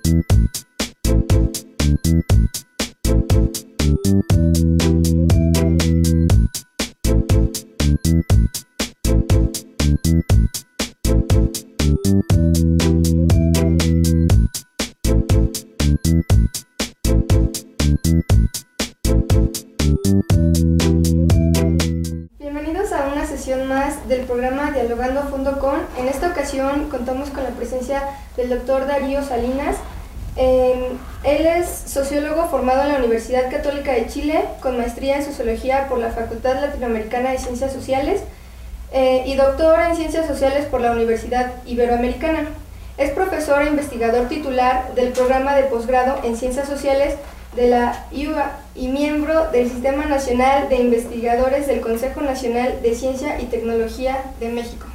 Bienvenidos a una sesión más del programa Dialogando a Fondo con. En esta ocasión contamos con la presencia del doctor Darío Salinas. Él es sociólogo formado en la Universidad Católica de Chile, con maestría en Sociología por la Facultad Latinoamericana de Ciencias Sociales y doctor en Ciencias Sociales por la Universidad Iberoamericana. Es profesor e investigador titular del programa de posgrado en Ciencias Sociales de la IUA y miembro del Sistema Nacional de Investigadores del Consejo Nacional de Ciencia y Tecnología de México.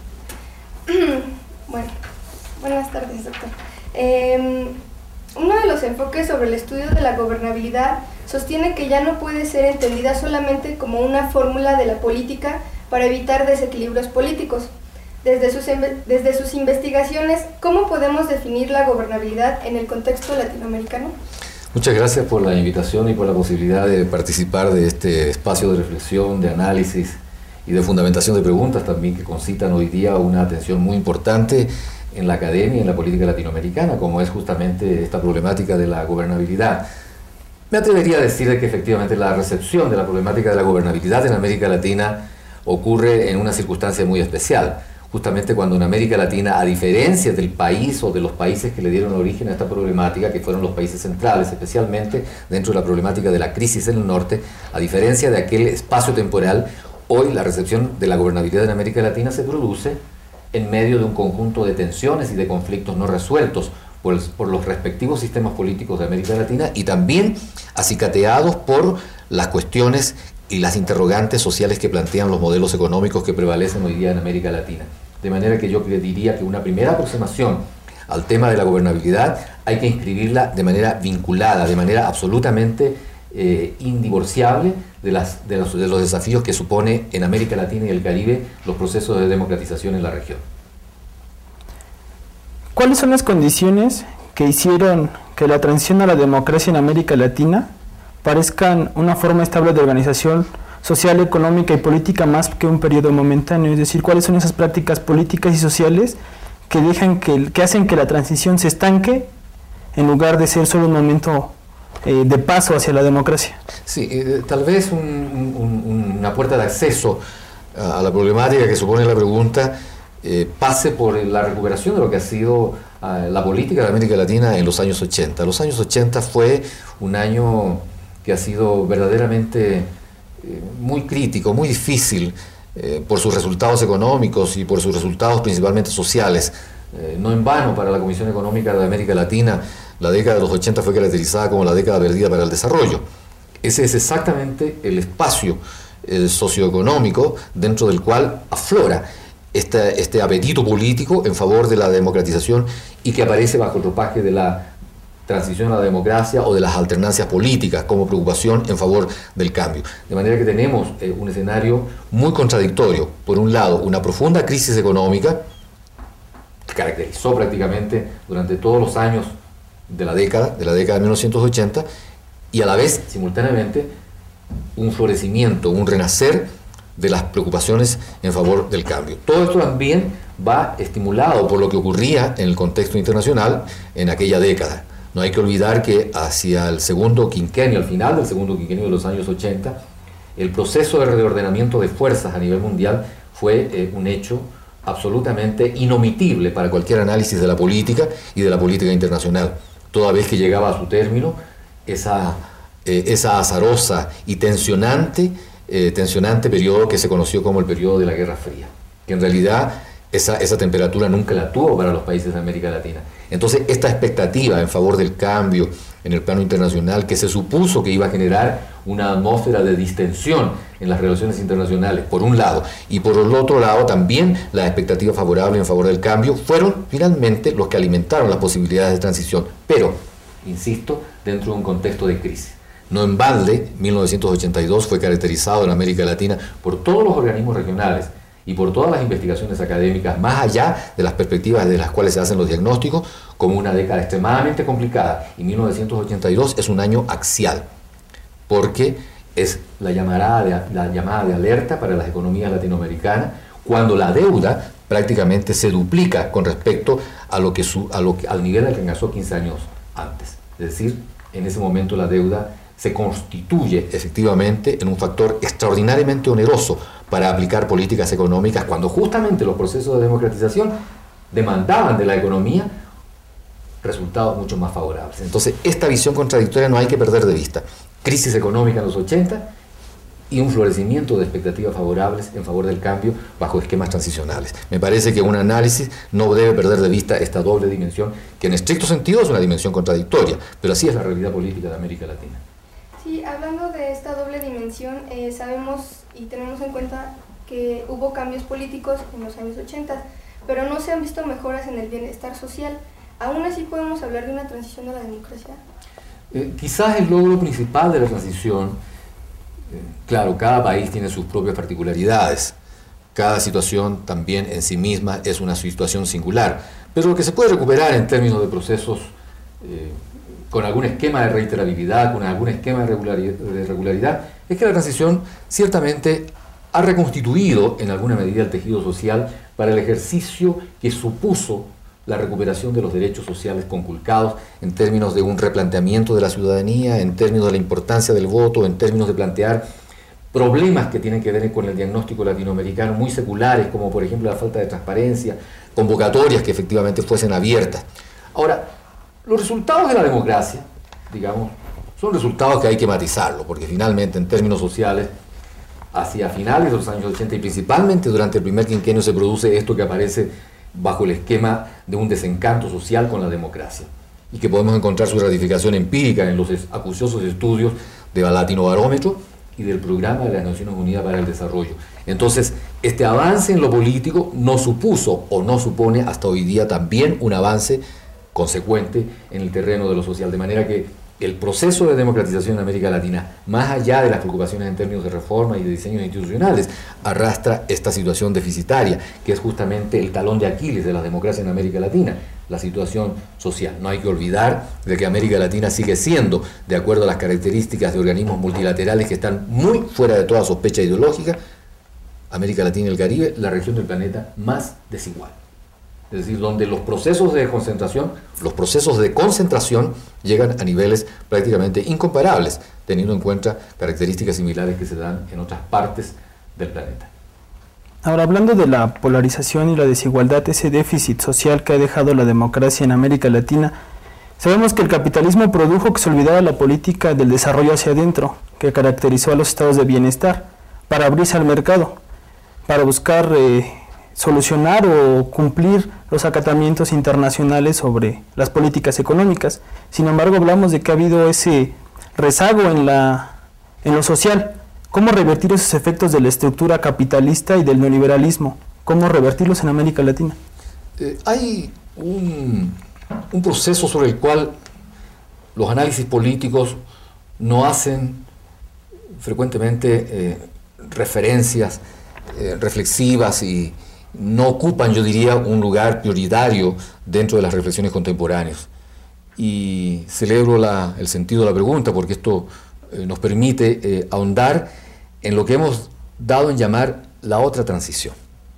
Bueno, buenas tardes, doctor. Uno de los enfoques sobre el estudio de la gobernabilidad sostiene que ya no puede ser entendida solamente como una fórmula de la política para evitar desequilibrios políticos. Desde sus investigaciones, ¿cómo podemos definir la gobernabilidad en el contexto latinoamericano? Muchas gracias por la invitación y por la posibilidad de participar de este espacio de reflexión, de análisis y de fundamentación de preguntas también que concitan hoy día una atención muy importante en la academia y en la política latinoamericana, como es justamente esta problemática de la gobernabilidad. Me atrevería a decir que efectivamente la recepción de la problemática de la gobernabilidad en América Latina ocurre en una circunstancia muy especial. Justamente cuando en América Latina, a diferencia del país o de los países que le dieron origen a esta problemática, que fueron los países centrales, especialmente dentro de la problemática de la crisis en el norte, a diferencia de aquel espacio temporal, hoy la recepción de la gobernabilidad en América Latina se produce en medio de un conjunto de tensiones y de conflictos no resueltos por los respectivos sistemas políticos de América Latina y también acicateados por las cuestiones y las interrogantes sociales que plantean los modelos económicos que prevalecen hoy día en América Latina. De manera que yo diría que una primera aproximación al tema de la gobernabilidad hay que inscribirla de manera vinculada, de manera absolutamente indivorciable de los desafíos que supone en América Latina y el Caribe los procesos de democratización en la región. ¿Cuáles son las condiciones que hicieron que la transición a la democracia en América Latina parezcan una forma estable de organización social, económica y política más que un periodo momentáneo? Es decir, ¿cuáles son esas prácticas políticas y sociales que hacen que la transición se estanque en lugar de ser solo un momento de paso hacia la democracia? Sí, tal vez una puerta de acceso a la problemática que supone la pregunta pase por la recuperación de lo que ha sido la política de América Latina en los años 80. Los años 80 fue un año que ha sido verdaderamente muy crítico, muy difícil por sus resultados económicos y por sus resultados principalmente sociales. No en vano, para la Comisión Económica de América Latina, la década de los 80 fue caracterizada como la década perdida para el desarrollo. Ese es exactamente el espacio socioeconómico dentro del cual aflora este apetito político en favor de la democratización y que aparece bajo el ropaje de la transición a la democracia o de las alternancias políticas como preocupación en favor del cambio. De manera que tenemos un escenario muy contradictorio. Por un lado, una profunda crisis económica que caracterizó prácticamente durante todos los años de la década de 1980, y a la vez, simultáneamente, un florecimiento, un renacer de las preocupaciones en favor del cambio. Todo esto también va estimulado por lo que ocurría en el contexto internacional en aquella década. No hay que olvidar que hacia el segundo quinquenio, al final del segundo quinquenio de los años 80, el proceso de reordenamiento de fuerzas a nivel mundial fue un hecho absolutamente inomitible para cualquier análisis de la política y de la política internacional, toda vez que llegaba a su término esa azarosa y tensionante periodo que se conoció como el periodo de la Guerra Fría, que en realidad esa temperatura nunca la tuvo para los países de América Latina. Entonces, esta expectativa en favor del cambio en el plano internacional, que se supuso que iba a generar una atmósfera de distensión en las relaciones internacionales, por un lado, y por el otro lado también las expectativas favorables en favor del cambio, fueron finalmente los que alimentaron las posibilidades de transición, pero, insisto, dentro de un contexto de crisis. No en balde, 1982 fue caracterizado en América Latina por todos los organismos regionales y por todas las investigaciones académicas, más allá de las perspectivas de las cuales se hacen los diagnósticos, como una década extremadamente complicada. Y 1982 es un año axial, porque es la llamada de alerta para las economías latinoamericanas, cuando la deuda prácticamente se duplica con respecto al nivel al que alcanzó 15 años antes. Es decir, en ese momento la deuda se constituye efectivamente en un factor extraordinariamente oneroso para aplicar políticas económicas, cuando justamente los procesos de democratización demandaban de la economía resultados mucho más favorables. Entonces, esta visión contradictoria no hay que perder de vista. Crisis económica en los 80 y un florecimiento de expectativas favorables en favor del cambio bajo esquemas transicionales. Me parece que un análisis no debe perder de vista esta doble dimensión, que en estricto sentido es una dimensión contradictoria, pero así es la realidad política de América Latina. Sí, hablando de esta doble dimensión, sabemos y tenemos en cuenta que hubo cambios políticos en los años 80, pero no se han visto mejoras en el bienestar social. ¿Aún así podemos hablar de una transición a la democracia? Quizás el logro principal de la transición, claro, cada país tiene sus propias particularidades, cada situación también en sí misma es una situación singular, pero lo que se puede recuperar en términos de procesos con algún esquema de reiterabilidad, con algún esquema de regularidad, es que la transición ciertamente ha reconstituido en alguna medida el tejido social para el ejercicio que supuso la recuperación de los derechos sociales conculcados en términos de un replanteamiento de la ciudadanía, en términos de la importancia del voto, en términos de plantear problemas que tienen que ver con el diagnóstico latinoamericano muy seculares, como por ejemplo la falta de transparencia, convocatorias que efectivamente fuesen abiertas. Ahora, los resultados de la democracia, digamos, son resultados que hay que matizarlo, porque finalmente en términos sociales, hacia finales de los años 80 y principalmente durante el primer quinquenio se produce esto que aparece bajo el esquema de un desencanto social con la democracia, y que podemos encontrar su ratificación empírica en los acuciosos estudios de Latino Barómetro y del Programa de las Naciones Unidas para el Desarrollo. Entonces, este avance en lo político no supuso o no supone hasta hoy día también un avance consecuente en el terreno de lo social, de manera que el proceso de democratización en América Latina, más allá de las preocupaciones en términos de reforma y de diseños institucionales, arrastra esta situación deficitaria, que es justamente el talón de Aquiles de la democracia en América Latina, la situación social. No hay que olvidar de que América Latina sigue siendo, de acuerdo a las características de organismos multilaterales que están muy fuera de toda sospecha ideológica, América Latina y el Caribe, la región del planeta más desigual. Es decir, donde los procesos de concentración llegan a niveles prácticamente incomparables, teniendo en cuenta características similares que se dan en otras partes del planeta. Ahora, hablando de la polarización y la desigualdad, ese déficit social que ha dejado la democracia en América Latina, sabemos que el capitalismo produjo que se olvidara la política del desarrollo hacia adentro, que caracterizó a los estados de bienestar, para abrirse al mercado, para buscar solucionar o cumplir los acatamientos internacionales sobre las políticas económicas. Sin embargo, hablamos de que ha habido ese rezago en lo social. ¿Cómo revertir esos efectos de la estructura capitalista y del neoliberalismo? ¿Cómo revertirlos en América Latina? Hay un proceso sobre el cual los análisis políticos no hacen frecuentemente referencias reflexivas y no ocupan, yo diría, un lugar prioritario dentro de las reflexiones contemporáneas. Y celebro el sentido de la pregunta, porque esto nos permite ahondar en lo que hemos dado en llamar la otra transición.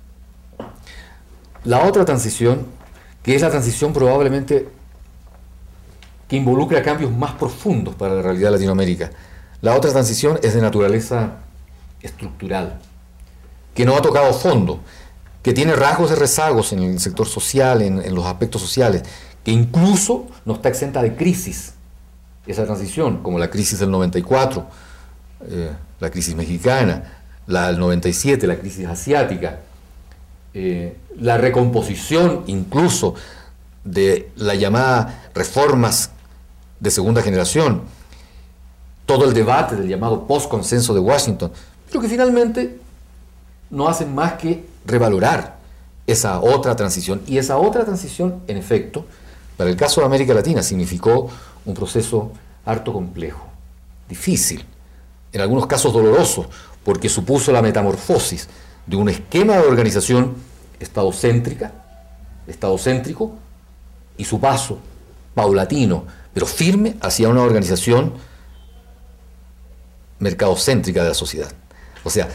La otra transición, que es la transición probablemente que involucra cambios más profundos para la realidad de Latinoamérica. La otra transición es de naturaleza estructural, que no ha tocado fondo, que tiene rasgos de rezagos en el sector social, en los aspectos sociales, que incluso no está exenta de crisis, esa transición, como la crisis del 94, la crisis mexicana, la del 97, la crisis asiática, la recomposición incluso de la llamada reformas de segunda generación, todo el debate del llamado post-consenso de Washington, pero que finalmente no hacen más que revalorar esa otra transición. Y esa otra transición, en efecto, para el caso de América Latina, significó un proceso harto complejo, difícil, en algunos casos doloroso, porque supuso la metamorfosis de un esquema de organización estadocéntrico, y su paso paulatino, pero firme, hacia una organización mercadocéntrica de la sociedad. O sea,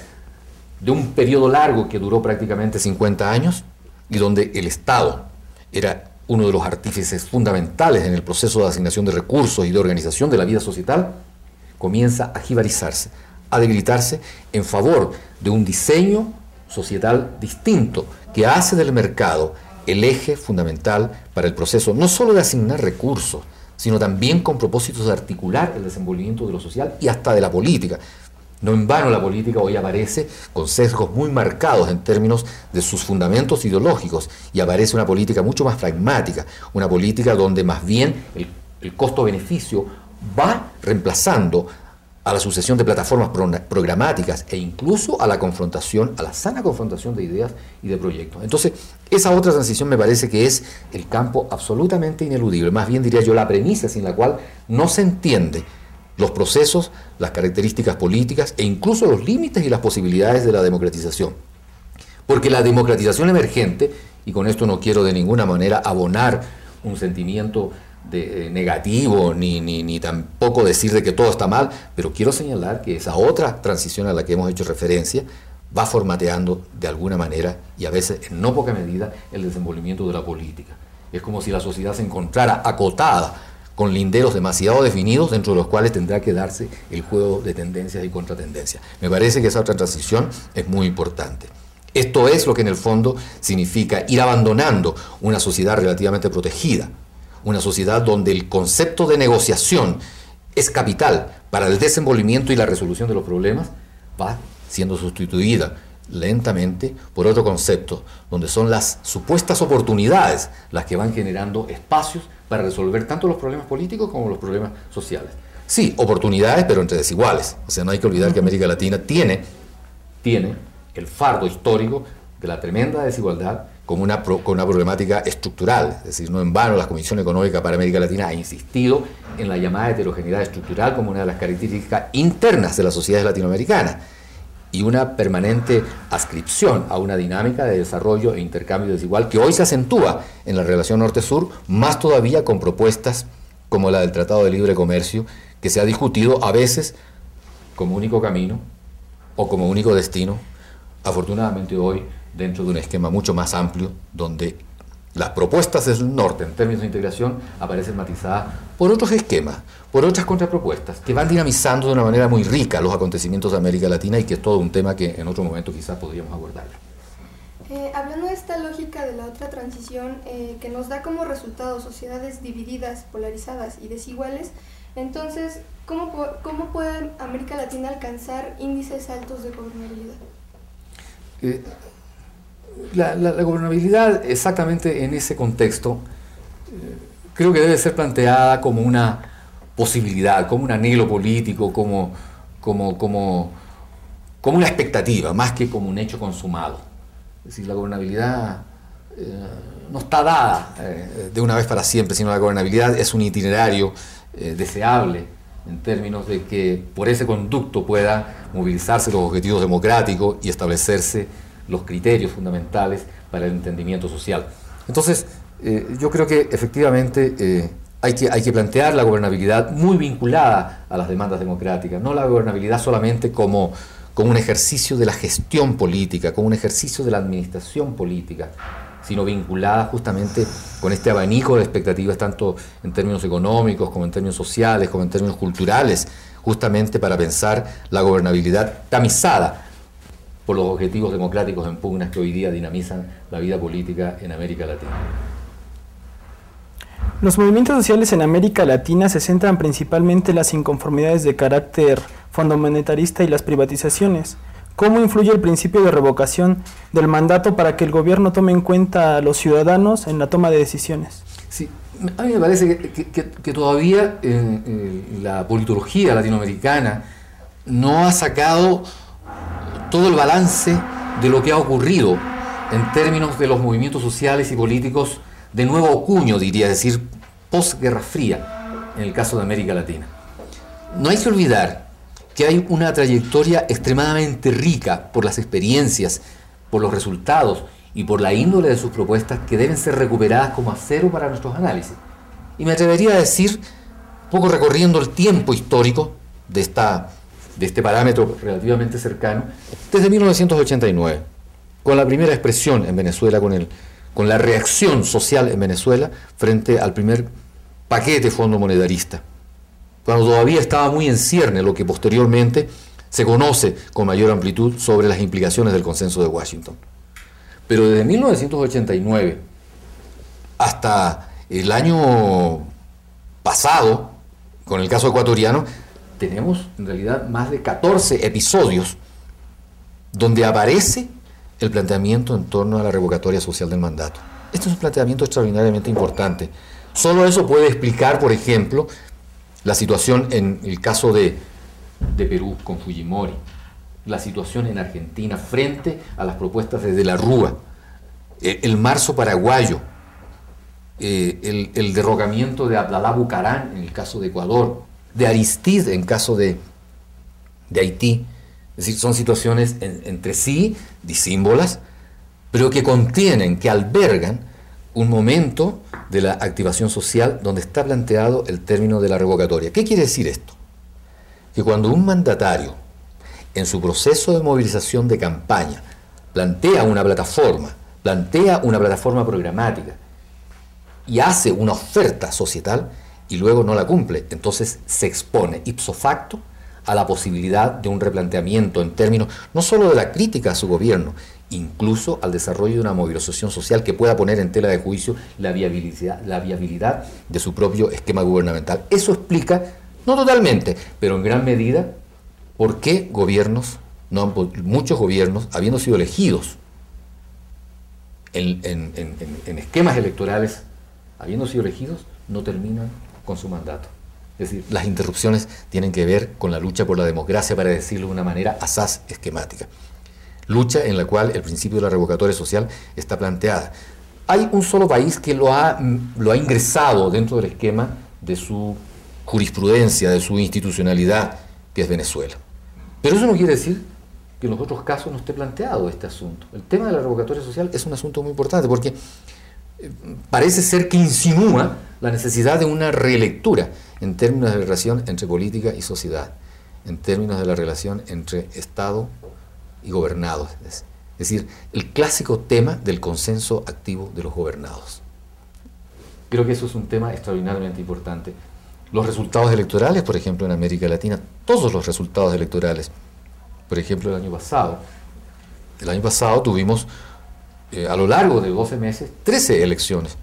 de un periodo largo que duró prácticamente 50 años y donde el Estado era uno de los artífices fundamentales en el proceso de asignación de recursos y de organización de la vida societal, comienza a jibarizarse, a debilitarse en favor de un diseño societal distinto que hace del mercado el eje fundamental para el proceso, no solo de asignar recursos, sino también con propósitos de articular el desenvolvimiento de lo social y hasta de la política. No en vano la política hoy aparece con sesgos muy marcados en términos de sus fundamentos ideológicos, y aparece una política mucho más pragmática, una política donde más bien el costo-beneficio va reemplazando a la sucesión de plataformas programáticas e incluso a la confrontación, a la sana confrontación de ideas y de proyectos. Entonces, esa otra transición me parece que es el campo absolutamente ineludible, más bien diría yo la premisa sin la cual no se entiende los procesos, las características políticas e incluso los límites y las posibilidades de la democratización. Porque la democratización emergente, y con esto no quiero de ninguna manera abonar un sentimiento negativo, ni tampoco decir de que todo está mal, pero quiero señalar que esa otra transición a la que hemos hecho referencia va formateando de alguna manera, y a veces en no poca medida, el desenvolvimiento de la política. Es como si la sociedad se encontrara acotada con linderos demasiado definidos dentro de los cuales tendrá que darse el juego de tendencias y contratendencias. Me parece que esa otra transición es muy importante. Esto es lo que en el fondo significa ir abandonando una sociedad relativamente protegida, una sociedad donde el concepto de negociación es capital para el desenvolvimiento y la resolución de los problemas, va siendo sustituida lentamente por otro concepto, donde son las supuestas oportunidades las que van generando espacios para resolver tanto los problemas políticos como los problemas sociales. Sí, oportunidades, pero entre desiguales. O sea, no hay que olvidar que América Latina tiene el fardo histórico de la tremenda desigualdad con una problemática estructural. Es decir, no en vano la Comisión Económica para América Latina ha insistido en la llamada heterogeneidad estructural como una de las características internas de las sociedades latinoamericanas, y una permanente adscripción a una dinámica de desarrollo e intercambio desigual que hoy se acentúa en la relación norte-sur, más todavía con propuestas como la del Tratado de Libre Comercio, que se ha discutido a veces como único camino o como único destino, afortunadamente hoy dentro de un esquema mucho más amplio, donde las propuestas del norte en términos de integración aparecen matizadas por otros esquemas, por otras contrapropuestas, que van dinamizando de una manera muy rica los acontecimientos de América Latina, y que es todo un tema que en otro momento quizás podríamos abordar. Hablando de esta lógica de la otra transición, que nos da como resultado sociedades divididas, polarizadas y desiguales, entonces, ¿cómo puede América Latina alcanzar índices altos de gobernabilidad? La gobernabilidad, exactamente en ese contexto, creo que debe ser planteada como una posibilidad, como un anhelo político, como una expectativa, más que como un hecho consumado. Es decir, la gobernabilidad no está dada de una vez para siempre, sino la gobernabilidad es un itinerario deseable en términos de que por ese conducto pueda movilizarse los objetivos democráticos y establecerse los criterios fundamentales para el entendimiento social. Entonces, yo creo que efectivamente hay que plantear la gobernabilidad muy vinculada a las demandas democráticas, no la gobernabilidad solamente como un ejercicio de la gestión política, como un ejercicio de la administración política, sino vinculada justamente con este abanico de expectativas, tanto en términos económicos, como en términos sociales, como en términos culturales, justamente para pensar la gobernabilidad tamizada por los objetivos democráticos en pugnas que hoy día dinamizan la vida política en América Latina. Los movimientos sociales en América Latina se centran principalmente en las inconformidades de carácter fondomonetarista y las privatizaciones. ¿Cómo influye el principio de revocación del mandato para que el gobierno tome en cuenta a los ciudadanos en la toma de decisiones? Sí, a mí me parece que todavía la politología latinoamericana no ha sacado todo el balance de lo que ha ocurrido en términos de los movimientos sociales y políticos de nuevo cuño, diría, es decir, posguerra fría, en el caso de América Latina. No hay que olvidar que hay una trayectoria extremadamente rica por las experiencias por los resultados y por la índole de sus propuestas que deben ser recuperadas como acero para nuestros análisis. Y me atrevería a decir, un poco recorriendo el tiempo histórico de este parámetro relativamente cercano, desde 1989, con la primera expresión en Venezuela, con la reacción social en Venezuela frente al primer paquete fondo monetarista, cuando todavía estaba muy en cierne lo que posteriormente se conoce con mayor amplitud sobre las implicaciones del consenso de Washington. Pero desde 1989 hasta el año pasado, con el caso ecuatoriano, tenemos en realidad más de 14 episodios donde aparece el planteamiento en torno a la revocatoria social del mandato. Este es un planteamiento extraordinariamente importante. Solo eso puede explicar, por ejemplo, la situación en el caso de Perú con Fujimori, la situación en Argentina frente a las propuestas de la Rúa, el marzo paraguayo, el derrocamiento de Abdalá Bucarán en el caso de Ecuador, de Aristide en caso de Haití. Es decir, son situaciones entre sí disímbolas, pero que contienen, que albergan un momento de la activación social donde está planteado el término de la revocatoria. ¿Qué quiere decir esto? Que cuando un mandatario, en su proceso de movilización de campaña, plantea una plataforma programática y hace una oferta societal y luego no la cumple, entonces se expone ipso facto a la posibilidad de un replanteamiento en términos no solo de la crítica a su gobierno, incluso al desarrollo de una movilización social que pueda poner en tela de juicio la viabilidad de su propio esquema gubernamental. Eso explica, no totalmente, pero en gran medida, por qué muchos gobiernos, habiendo sido elegidos en esquemas electorales, habiendo sido elegidos, no terminan con su mandato. Es decir, las interrupciones tienen que ver con la lucha por la democracia, para decirlo de una manera asaz esquemática. Lucha en la cual el principio de la revocatoria social está planteada. Hay un solo país que lo ha ingresado dentro del esquema de su jurisprudencia, de su institucionalidad, que es Venezuela. Pero eso no quiere decir que en los otros casos no esté planteado este asunto. El tema de la revocatoria social es un asunto muy importante porque parece ser que insinúa la necesidad de una relectura en términos de la relación entre política y sociedad, en términos de la relación entre Estado y gobernados. Es decir, el clásico tema del consenso activo de los gobernados. Creo que eso es un tema extraordinariamente importante. Los resultados electorales, por ejemplo, en América Latina, todos los resultados electorales, por ejemplo, el año pasado tuvimos a lo largo de 12 meses 13 elecciones.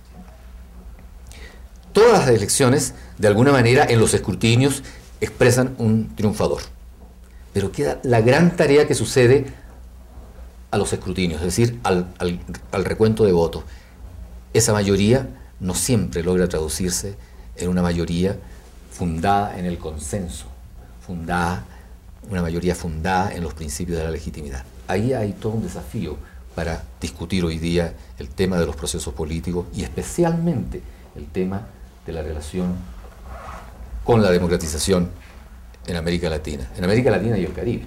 Todas las elecciones, de alguna manera, en los escrutinios expresan un triunfador. Pero queda la gran tarea que sucede a los escrutinios, es decir, al recuento de votos. Esa mayoría no siempre logra traducirse en una mayoría fundada en el consenso, una mayoría fundada en los principios de la legitimidad. Ahí hay todo un desafío para discutir hoy día el tema de los procesos políticos y especialmente el tema de la relación con la democratización en América Latina y el Caribe.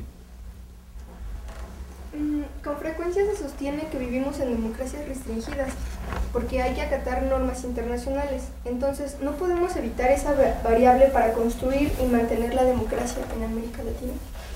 Con frecuencia se sostiene que vivimos en democracias restringidas porque hay que acatar normas internacionales. Entonces, ¿no podemos evitar esa variable para construir y mantener la democracia en América Latina?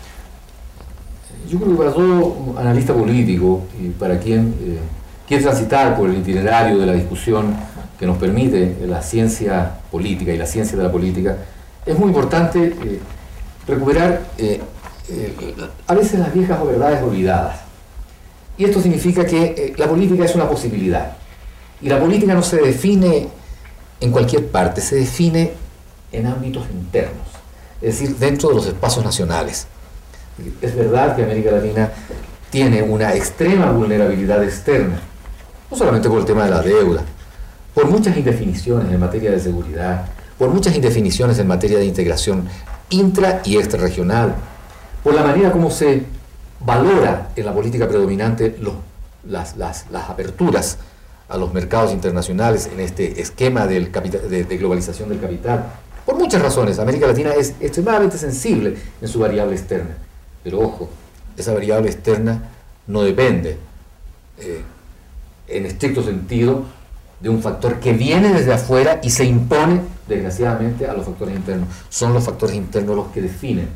Yo creo que para todo analista político y para quien quiere transitar por el itinerario de la discusión que nos permite la ciencia política y la ciencia de la política, es muy importante recuperar a veces las viejas verdades olvidadas. Y esto significa que la política es una posibilidad. Y la política no se define en cualquier parte, se define en ámbitos internos, es decir, dentro de los espacios nacionales. Es verdad que América Latina tiene una extrema vulnerabilidad externa, no solamente por el tema de la deuda, por muchas indefiniciones en materia de seguridad, por muchas indefiniciones en materia de integración intra y extrarregional, por la manera como se valora en la política predominante las aperturas a los mercados internacionales en este esquema de globalización del capital. Por muchas razones, América Latina es extremadamente sensible en su variable externa. Pero ojo, esa variable externa no depende en estricto sentido, de un factor que viene desde afuera y se impone, desgraciadamente, a los factores internos. Son los factores internos los que definen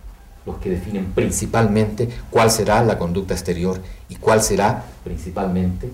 principalmente cuál será la conducta exterior y cuál será principalmente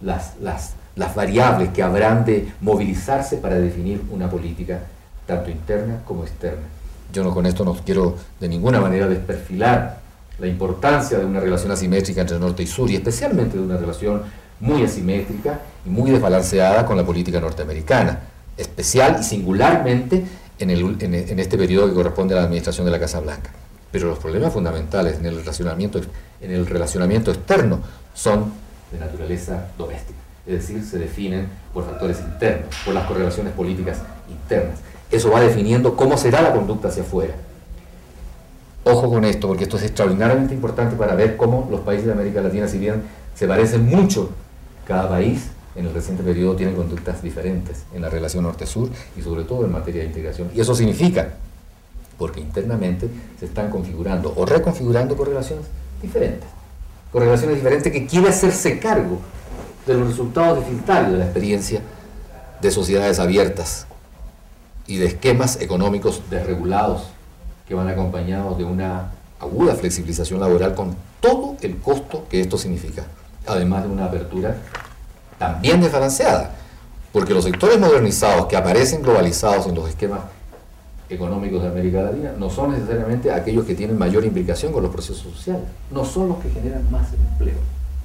las variables que habrán de movilizarse para definir una política tanto interna como externa. Yo con esto no quiero de ninguna manera desperfilar la importancia de una relación asimétrica entre norte y sur, y especialmente de una relación muy asimétrica y muy desbalanceada con la política norteamericana, especial y singularmente en este periodo que corresponde a la administración de la Casa Blanca. Pero los problemas fundamentales en el relacionamiento externo son de naturaleza doméstica, es decir, se definen por factores internos, por las correlaciones políticas internas. Eso va definiendo cómo será la conducta hacia afuera. Ojo con esto, porque esto es extraordinariamente importante para ver cómo los países de América Latina, si bien se parecen mucho, cada país en el reciente periodo tiene conductas diferentes en la relación norte-sur y sobre todo en materia de integración. Y eso significa, porque internamente se están configurando o reconfigurando correlaciones diferentes que quieren hacerse cargo de los resultados deficitarios de la experiencia de sociedades abiertas y de esquemas económicos desregulados que van acompañados de una aguda flexibilización laboral con todo el costo que esto significa, además de una apertura también desbalanceada, porque los sectores modernizados que aparecen globalizados en los esquemas económicos de América Latina no son necesariamente aquellos que tienen mayor implicación con los procesos sociales, no son los que generan más empleo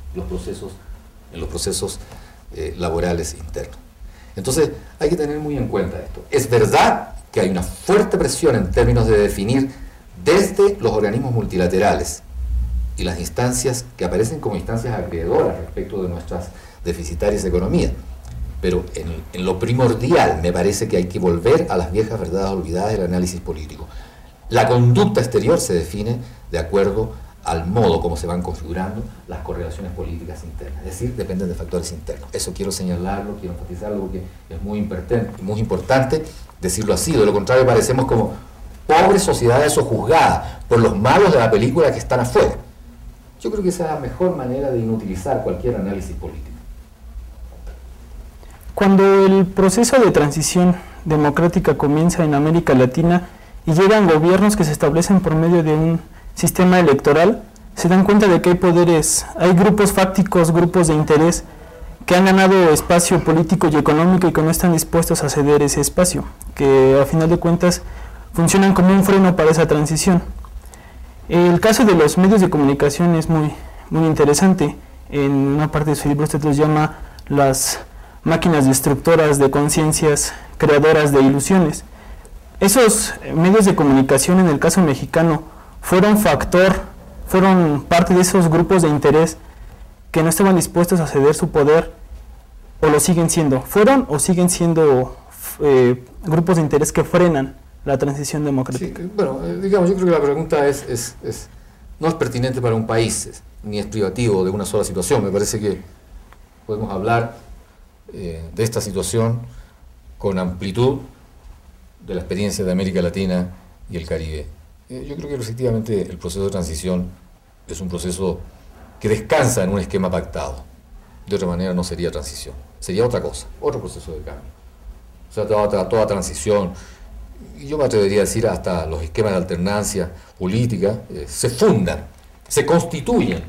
en los procesos laborales internos. Entonces hay que tener muy en cuenta esto. Es verdad que hay una fuerte presión en términos de definir desde los organismos multilaterales y las instancias que aparecen como instancias acreedoras respecto de nuestras deficitarias economías. Pero en lo primordial me parece que hay que volver a las viejas verdades olvidadas del análisis político. La conducta exterior se define de acuerdo al modo como se van configurando las correlaciones políticas internas, es decir, dependen de factores internos. Eso quiero señalarlo, quiero enfatizarlo porque es muy importante decirlo así. De lo contrario parecemos como pobres sociedades sojuzgadas por los malos de la película que están afuera. Yo creo que esa es la mejor manera de inutilizar cualquier análisis político. Cuando el proceso de transición democrática comienza en América Latina y llegan gobiernos que se establecen por medio de un sistema electoral, se dan cuenta de que hay poderes, hay grupos fácticos, grupos de interés que han ganado espacio político y económico y que no están dispuestos a ceder ese espacio, que a final de cuentas funcionan como un freno para esa transición. El caso de los medios de comunicación es muy interesante. En una parte de su libro usted los llama las máquinas destructoras de conciencias, creadoras de ilusiones. Esos medios de comunicación, en el caso mexicano, fueron parte de esos grupos de interés que no estaban dispuestos a ceder su poder, o lo siguen siendo. ¿Fueron o siguen siendo grupos de interés que frenan la transición democrática? Sí, bueno, digamos, yo creo que la pregunta no es pertinente para un país, ni es privativo de una sola situación. Me parece que podemos hablar de esta situación con amplitud de la experiencia de América Latina y el Caribe. Yo creo que efectivamente el proceso de transición es un proceso que descansa en un esquema pactado. De otra manera no sería transición, sería otra cosa, otro proceso de cambio. O sea, toda transición, y yo me atrevería a decir hasta los esquemas de alternancia política, se fundan, se constituyen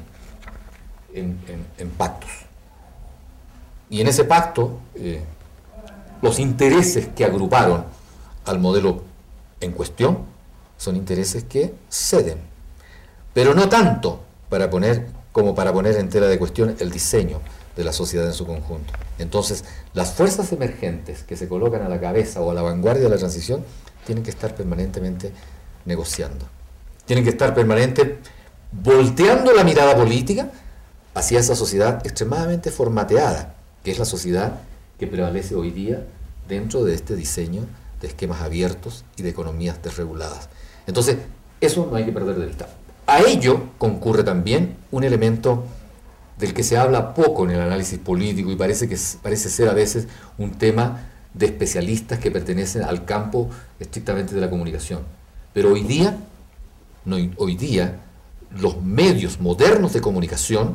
en pactos. Y en ese pacto, los intereses que agruparon al modelo en cuestión son intereses que ceden, pero no tanto como para poner en tela de cuestión el diseño de la sociedad en su conjunto. Entonces, las fuerzas emergentes que se colocan a la cabeza o a la vanguardia de la transición tienen que estar permanentemente negociando, tienen que estar permanentemente volteando la mirada política hacia esa sociedad extremadamente formateada, que es la sociedad que prevalece hoy día dentro de este diseño de esquemas abiertos y de economías desreguladas. Entonces, eso no hay que perder de vista. A ello concurre también un elemento del que se habla poco en el análisis político y parece ser a veces un tema de especialistas que pertenecen al campo estrictamente de la comunicación. Pero hoy día los medios modernos de comunicación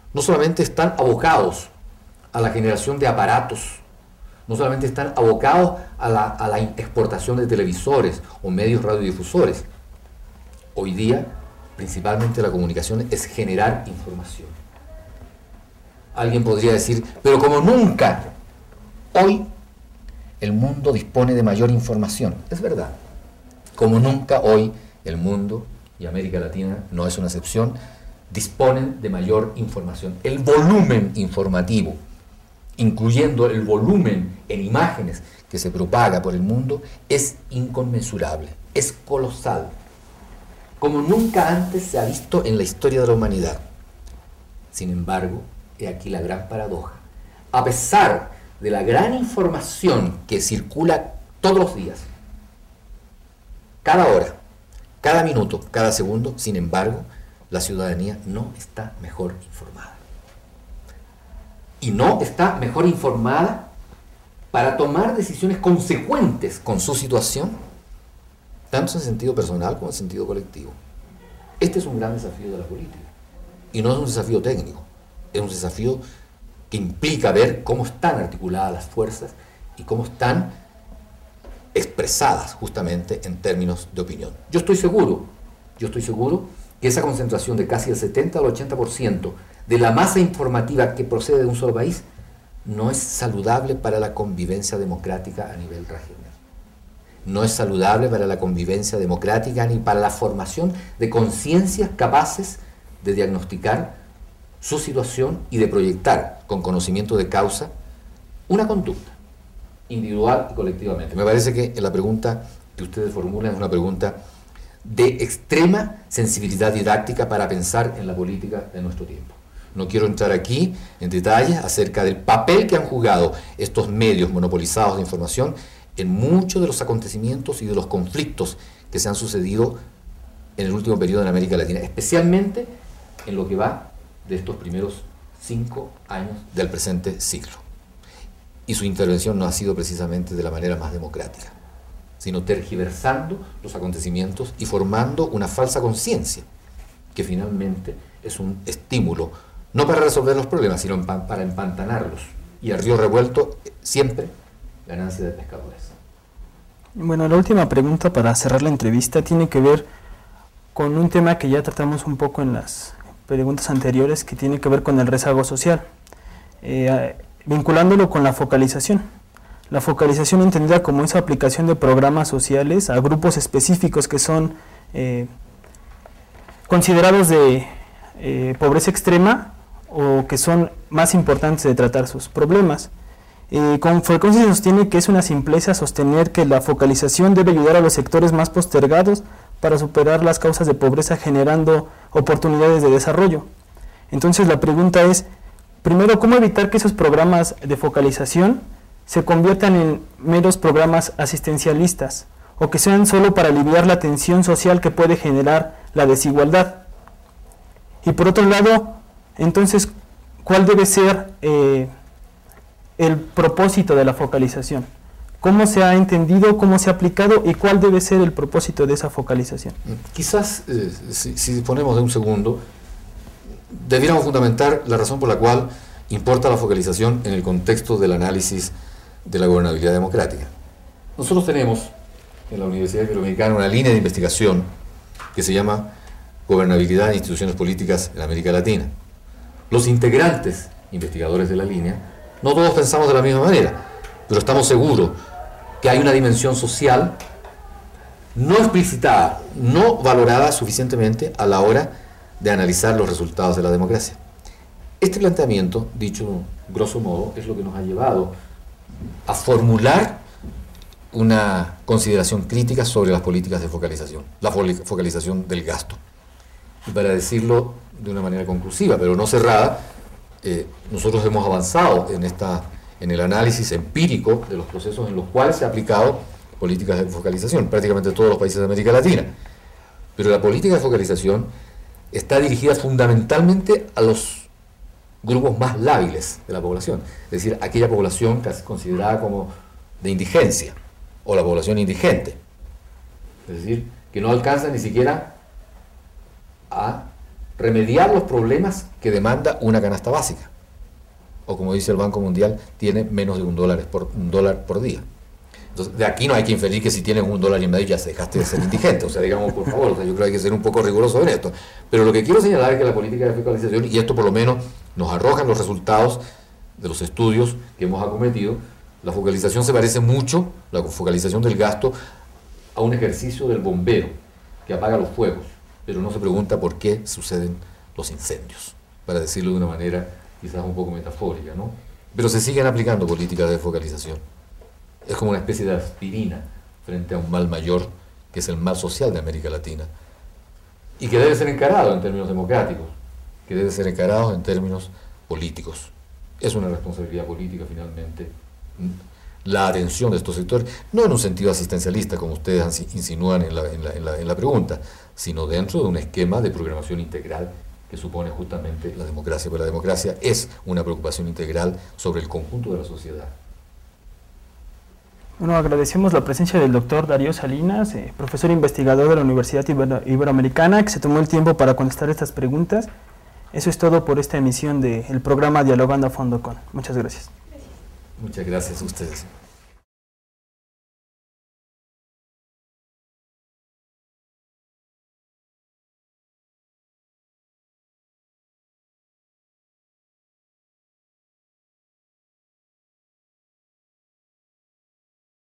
no solamente están abocados a la generación de aparatos, no solamente están abocados a la exportación de televisores o medios radiodifusores. Hoy día, principalmente la comunicación es generar información. Alguien podría decir, pero como nunca, hoy el mundo dispone de mayor información. Es verdad. Como nunca hoy el mundo, y América Latina no es una excepción, disponen de mayor información. El volumen informativo, incluyendo el volumen en imágenes que se propaga por el mundo, es inconmensurable, es colosal, como nunca antes se ha visto en la historia de la humanidad. Sin embargo, he aquí la gran paradoja. A pesar de la gran información que circula todos los días, cada hora, cada minuto, cada segundo, sin embargo, la ciudadanía no está mejor informada. Y no está mejor informada para tomar decisiones consecuentes con su situación, tanto en sentido personal como en sentido colectivo. Este es un gran desafío de la política. Y no es un desafío técnico, es un desafío que implica ver cómo están articuladas las fuerzas y cómo están expresadas justamente en términos de opinión. Yo estoy seguro que esa concentración de casi el 70 al 80% de la masa informativa que procede de un solo país no es saludable para la convivencia democrática a nivel regional. No es saludable para la convivencia democrática ni para la formación de conciencias capaces de diagnosticar su situación y de proyectar con conocimiento de causa una conducta individual y colectivamente. Me parece que la pregunta que ustedes formulan es una pregunta de extrema sensibilidad didáctica para pensar en la política de nuestro tiempo. No quiero entrar aquí en detalles acerca del papel que han jugado estos medios monopolizados de información en muchos de los acontecimientos y de los conflictos que se han sucedido en el último periodo en América Latina, especialmente en lo que va de estos primeros 5 años del presente siglo. Y su intervención no ha sido precisamente de la manera más democrática, sino tergiversando los acontecimientos y formando una falsa conciencia, que finalmente es un estímulo, no para resolver los problemas, sino para empantanarlos. Y el río revuelto, siempre ganancia de pescadores. Bueno, la última pregunta para cerrar la entrevista tiene que ver con un tema que ya tratamos un poco en las preguntas anteriores, que tiene que ver con el rezago social, vinculándolo con la focalización. La focalización entendida como esa aplicación de programas sociales a grupos específicos que son considerados de pobreza extrema o que son más importantes de tratar sus problemas. Con frecuencia se sostiene que es una simpleza sostener que la focalización debe ayudar a los sectores más postergados para superar las causas de pobreza, generando oportunidades de desarrollo. Entonces la pregunta es, primero, ¿cómo evitar que esos programas de focalización se conviertan en meros programas asistencialistas o que sean solo para aliviar la tensión social que puede generar la desigualdad? Y por otro lado, entonces, ¿cuál debe ser el propósito de la focalización? ¿Cómo se ha entendido, cómo se ha aplicado y cuál debe ser el propósito de esa focalización? Quizás, si disponemos de un segundo, debiéramos fundamentar la razón por la cual importa la focalización en el contexto del análisis de la gobernabilidad democrática. Nosotros tenemos en la Universidad Iberoamericana una línea de investigación que se llama Gobernabilidad e Instituciones Políticas en América Latina. Los integrantes, investigadores de la línea, no todos pensamos de la misma manera, pero estamos seguros que hay una dimensión social no explicitada, no valorada suficientemente a la hora de analizar los resultados de la democracia. Este planteamiento, dicho grosso modo, es lo que nos ha llevado a formular una consideración crítica sobre las políticas de focalización, la focalización del gasto. Y para decirlo de una manera conclusiva, pero no cerrada, nosotros hemos avanzado en el análisis empírico de los procesos en los cuales se ha aplicado políticas de focalización, prácticamente todos los países de América Latina. Pero la política de focalización está dirigida fundamentalmente a los grupos más lábiles de la población, es decir, aquella población que es considerada como de indigencia, o la población indigente, es decir, que no alcanza ni siquiera a remediar los problemas que demanda una canasta básica. O como dice el Banco Mundial, tiene menos de un dólar por día. Entonces, de aquí no hay que inferir que si tienes $1.50 ya dejaste de ser indigente. O sea, digamos, por favor, o sea, yo creo que hay que ser un poco riguroso en esto. Pero lo que quiero señalar es que la política de focalización, y esto por lo menos nos arrojan los resultados de los estudios que hemos acometido, la focalización se parece mucho, la focalización del gasto, a un ejercicio del bombero que apaga los fuegos, pero no se pregunta por qué suceden los incendios, para decirlo de una manera quizás un poco metafórica, ¿no? Pero se siguen aplicando políticas de focalización. Es como una especie de aspirina frente a un mal mayor, que es el mal social de América Latina, y que debe ser encarado en términos democráticos, que debe ser encarado en términos políticos. Es una responsabilidad política, finalmente, la atención de estos sectores, no en un sentido asistencialista, como ustedes insinúan en la pregunta, sino dentro de un esquema de programación integral que supone justamente la democracia, porque la democracia es una preocupación integral sobre el conjunto de la sociedad. Bueno, agradecemos la presencia del doctor Darío Salinas, profesor investigador de la Universidad Iberoamericana, que se tomó el tiempo para contestar estas preguntas. Eso es todo por esta emisión del programa Dialogando a Fondo con. Muchas gracias. Muchas gracias a ustedes.